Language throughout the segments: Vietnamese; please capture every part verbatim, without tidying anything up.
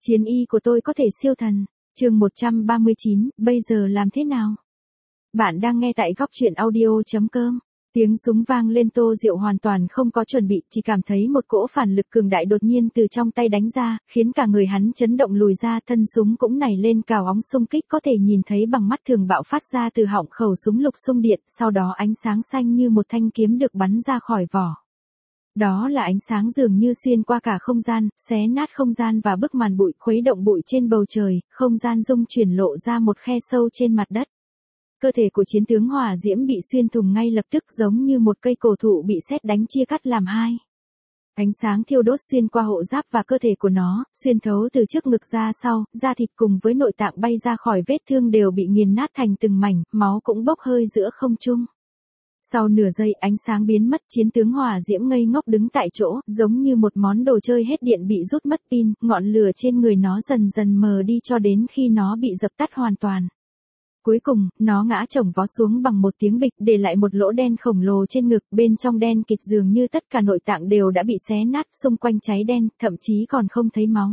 Chiến y của tôi có thể siêu thần. Chương một trăm ba mươi chín, bây giờ làm thế nào? Bạn đang nghe tại góc truyện audio chấm com. Tiếng súng vang lên, Tô Diệu hoàn toàn không có chuẩn bị, chỉ cảm thấy một cỗ phản lực cường đại đột nhiên từ trong tay đánh ra, khiến cả người hắn chấn động lùi ra, thân súng cũng nảy lên cào óng xung kích có thể nhìn thấy bằng mắt thường bạo phát ra từ họng khẩu súng lục xung điện, sau đó ánh sáng xanh như một thanh kiếm được bắn ra khỏi vỏ. Đó là ánh sáng dường như xuyên qua cả không gian, xé nát không gian và bức màn bụi, khuấy động bụi trên bầu trời, không gian rung chuyển lộ ra một khe sâu trên mặt đất. Cơ thể của chiến tướng hỏa diễm bị xuyên thủng ngay lập tức, giống như một cây cổ thụ bị sét đánh chia cắt làm hai. Ánh sáng thiêu đốt xuyên qua hộ giáp và cơ thể của nó, xuyên thấu từ trước ngực ra sau, da thịt cùng với nội tạng bay ra khỏi vết thương đều bị nghiền nát thành từng mảnh, máu cũng bốc hơi giữa không trung. Sau nửa giây ánh sáng biến mất, chiến tướng hỏa diễm ngây ngốc đứng tại chỗ, giống như một món đồ chơi hết điện bị rút mất pin, ngọn lửa trên người nó dần dần mờ đi cho đến khi nó bị dập tắt hoàn toàn. Cuối cùng, nó ngã chồng vó xuống bằng một tiếng bịch, để lại một lỗ đen khổng lồ trên ngực, bên trong đen kịt dường như tất cả nội tạng đều đã bị xé nát, xung quanh cháy đen, thậm chí còn không thấy máu.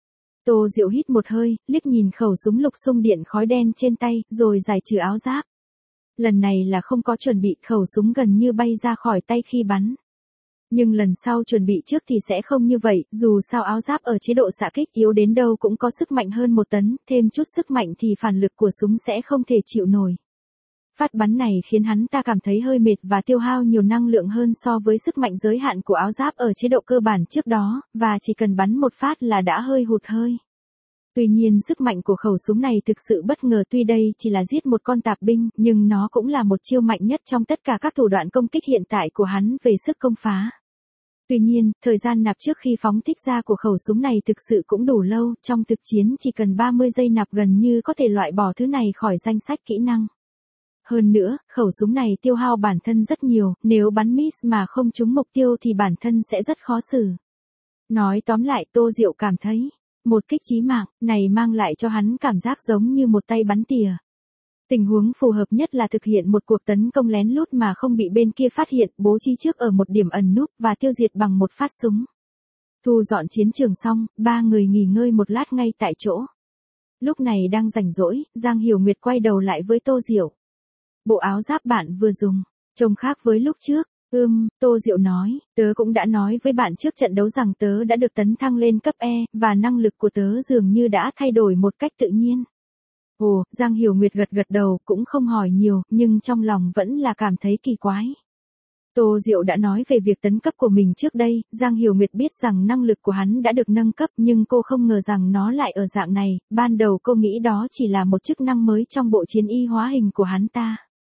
Tô Diệu hít một hơi, liếc nhìn khẩu súng lục xung điện khói đen trên tay, rồi giải trừ áo giáp. Lần này là không có chuẩn bị, khẩu súng gần như bay ra khỏi tay khi bắn. Nhưng lần sau chuẩn bị trước thì sẽ không như vậy, dù sao áo giáp ở chế độ xạ kích yếu đến đâu cũng có sức mạnh hơn một tấn, thêm chút sức mạnh thì phản lực của súng sẽ không thể chịu nổi. Phát bắn này khiến hắn ta cảm thấy hơi mệt và tiêu hao nhiều năng lượng hơn so với sức mạnh giới hạn của áo giáp ở chế độ cơ bản trước đó, và chỉ cần bắn một phát là đã hơi hụt hơi. Tuy nhiên sức mạnh của khẩu súng này thực sự bất ngờ, tuy đây chỉ là giết một con tạp binh, nhưng nó cũng là một chiêu mạnh nhất trong tất cả các thủ đoạn công kích hiện tại của hắn về sức công phá. Tuy nhiên, thời gian nạp trước khi phóng thích ra của khẩu súng này thực sự cũng đủ lâu, trong thực chiến chỉ cần ba mươi giây nạp gần như có thể loại bỏ thứ này khỏi danh sách kỹ năng. Hơn nữa, khẩu súng này tiêu hao bản thân rất nhiều, nếu bắn miss mà không trúng mục tiêu thì bản thân sẽ rất khó xử. Nói tóm lại, Tô Diệu cảm thấy một kích chí mạng này mang lại cho hắn cảm giác giống như một tay bắn tỉa. Tình huống phù hợp nhất là thực hiện một cuộc tấn công lén lút mà không bị bên kia phát hiện, bố trí trước ở một điểm ẩn núp và tiêu diệt bằng một phát súng. Thu dọn chiến trường xong, ba người nghỉ ngơi một lát ngay tại chỗ. Lúc này đang rảnh rỗi, Giang Hiểu Nguyệt quay đầu lại với Tô Diệu. Bộ áo giáp bạn vừa dùng, trông khác với lúc trước. Ừm, Tô Diệu nói, tớ cũng đã nói với bạn trước trận đấu rằng tớ đã được tấn thăng lên cấp E, và năng lực của tớ dường như đã thay đổi một cách tự nhiên. Ồ, Giang Hiểu Nguyệt gật gật đầu, cũng không hỏi nhiều, nhưng trong lòng vẫn là cảm thấy kỳ quái. Tô Diệu đã nói về việc tấn cấp của mình trước đây, Giang Hiểu Nguyệt biết rằng năng lực của hắn đã được nâng cấp, nhưng cô không ngờ rằng nó lại ở dạng này, ban đầu cô nghĩ đó chỉ là một chức năng mới trong bộ chiến y hóa hình của hắn ta.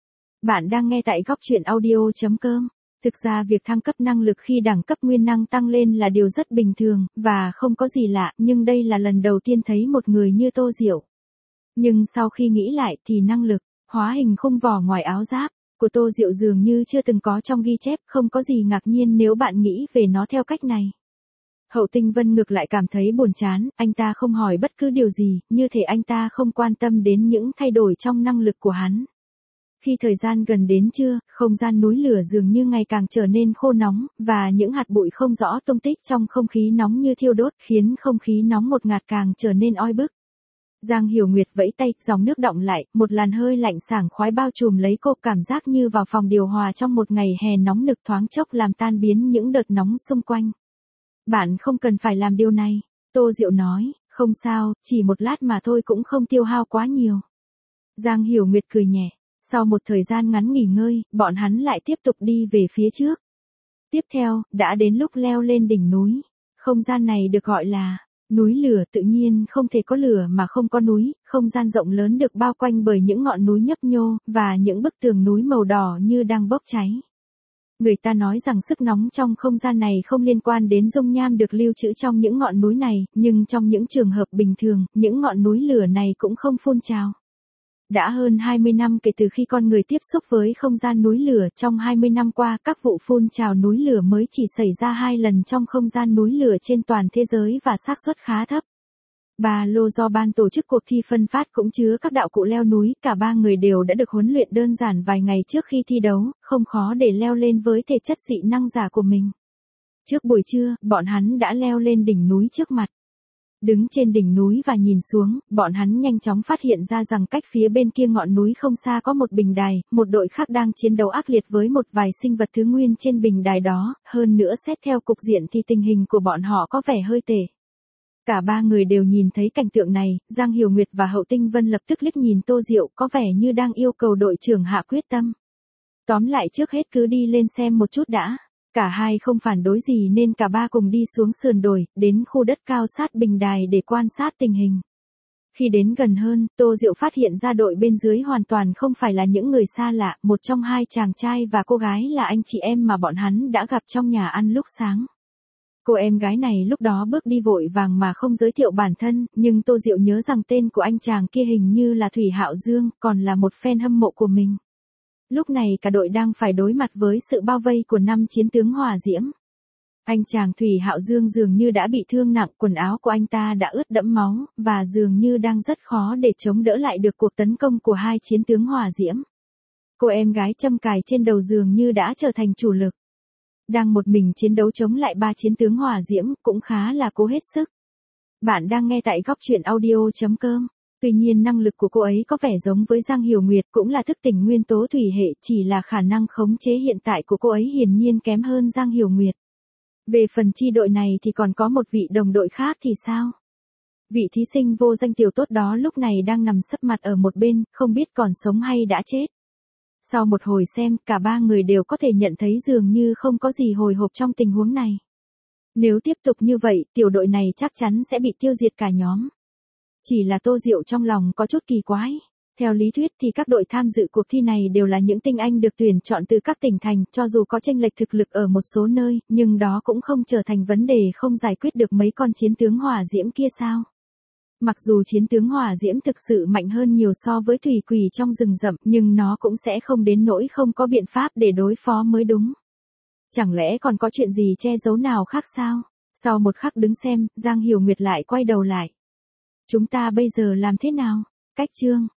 Bạn đang nghe tại góc truyện audio chấm com. Thực ra việc thăng cấp năng lực khi đẳng cấp nguyên năng tăng lên là điều rất bình thường, và không có gì lạ, nhưng đây là lần đầu tiên thấy một người như Tô Diệu. Nhưng sau khi nghĩ lại thì năng lực hóa hình khung vỏ ngoài áo giáp của Tô Diệu dường như chưa từng có trong ghi chép, không có gì ngạc nhiên nếu bạn nghĩ về nó theo cách này. Hậu Tinh Vân ngược lại cảm thấy buồn chán, anh ta không hỏi bất cứ điều gì, như thể anh ta không quan tâm đến những thay đổi trong năng lực của hắn. Khi thời gian gần đến trưa, không gian núi lửa dường như ngày càng trở nên khô nóng, và những hạt bụi không rõ tung tích trong không khí nóng như thiêu đốt, khiến không khí nóng ngột ngạt càng trở nên oi bức. Giang Hiểu Nguyệt vẫy tay, dòng nước đọng lại, một làn hơi lạnh sảng khoái bao trùm lấy cô, cảm giác như vào phòng điều hòa trong một ngày hè nóng nực, thoáng chốc làm tan biến những đợt nóng xung quanh. Bạn không cần phải làm điều này, Tô Diệu nói, không sao, chỉ một lát mà thôi cũng không tiêu hao quá nhiều. Giang Hiểu Nguyệt cười nhẹ. Sau một thời gian ngắn nghỉ ngơi, bọn hắn lại tiếp tục đi về phía trước. Tiếp theo, đã đến lúc leo lên đỉnh núi. Không gian này được gọi là núi lửa, tự nhiên không thể có lửa mà không có núi, không gian rộng lớn được bao quanh bởi những ngọn núi nhấp nhô, và những bức tường núi màu đỏ như đang bốc cháy. Người ta nói rằng sức nóng trong không gian này không liên quan đến dung nham được lưu trữ trong những ngọn núi này, nhưng trong những trường hợp bình thường, những ngọn núi lửa này cũng không phun trào. Đã hơn hai mươi năm kể từ khi con người tiếp xúc với không gian núi lửa, trong hai mươi năm qua các vụ phun trào núi lửa mới chỉ xảy ra hai lần trong không gian núi lửa trên toàn thế giới và xác suất khá thấp. Ba lô do ban tổ chức cuộc thi phân phát cũng chứa các đạo cụ leo núi, cả ba người đều đã được huấn luyện đơn giản vài ngày trước khi thi đấu, không khó để leo lên với thể chất dị năng giả của mình. Trước buổi trưa, bọn hắn đã leo lên đỉnh núi trước mặt. Đứng trên đỉnh núi và nhìn xuống, bọn hắn nhanh chóng phát hiện ra rằng cách phía bên kia ngọn núi không xa có một bình đài, một đội khác đang chiến đấu ác liệt với một vài sinh vật thứ nguyên trên bình đài đó, hơn nữa xét theo cục diện thì tình hình của bọn họ có vẻ hơi tệ. Cả ba người đều nhìn thấy cảnh tượng này, Giang Hiểu Nguyệt và Hậu Tinh Vân lập tức liếc nhìn Tô Diệu có vẻ như đang yêu cầu đội trưởng hạ quyết tâm. Tóm lại trước hết cứ đi lên xem một chút đã. Cả hai không phản đối gì nên cả ba cùng đi xuống sườn đồi, đến khu đất cao sát bình đài để quan sát tình hình. Khi đến gần hơn, Tô Diệu phát hiện ra đội bên dưới hoàn toàn không phải là những người xa lạ, một trong hai chàng trai và cô gái là anh chị em mà bọn hắn đã gặp trong nhà ăn lúc sáng. Cô em gái này lúc đó bước đi vội vàng mà không giới thiệu bản thân, nhưng Tô Diệu nhớ rằng tên của anh chàng kia hình như là Thủy Hạo Dương, còn là một fan hâm mộ của mình. Lúc này cả đội đang phải đối mặt với sự bao vây của năm chiến tướng hỏa diễm. Anh chàng Thủy Hạo Dương dường như đã bị thương nặng, quần áo của anh ta đã ướt đẫm máu, và dường như đang rất khó để chống đỡ lại được cuộc tấn công của hai chiến tướng hỏa diễm. Cô em gái châm cài trên đầu dường như đã trở thành chủ lực. Đang một mình chiến đấu chống lại ba chiến tướng hỏa diễm, cũng khá là cố hết sức. Bạn đang nghe tại góc truyện audio chấm com. Tuy nhiên năng lực của cô ấy có vẻ giống với Giang Hiểu Nguyệt, cũng là thức tỉnh nguyên tố thủy hệ, chỉ là khả năng khống chế hiện tại của cô ấy hiển nhiên kém hơn Giang Hiểu Nguyệt. Về phần chi đội này thì còn có một vị đồng đội khác thì sao? Vị thí sinh vô danh tiểu tốt đó lúc này đang nằm sấp mặt ở một bên, không biết còn sống hay đã chết. Sau một hồi xem, cả ba người đều có thể nhận thấy dường như không có gì hồi hộp trong tình huống này. Nếu tiếp tục như vậy, tiểu đội này chắc chắn sẽ bị tiêu diệt cả nhóm. Chỉ là Tô Diệu trong lòng có chút kỳ quái. Theo lý thuyết thì các đội tham dự cuộc thi này đều là những tinh anh được tuyển chọn từ các tỉnh thành, cho dù có chênh lệch thực lực ở một số nơi, nhưng đó cũng không trở thành vấn đề không giải quyết được mấy con chiến tướng hỏa diễm kia sao. Mặc dù chiến tướng hỏa diễm thực sự mạnh hơn nhiều so với thủy quỷ trong rừng rậm, nhưng nó cũng sẽ không đến nỗi không có biện pháp để đối phó mới đúng. Chẳng lẽ còn có chuyện gì che giấu nào khác sao? Sau một khắc đứng xem, Giang Hiểu Nguyệt lại quay đầu lại. Chúng ta bây giờ làm thế nào? Cách chương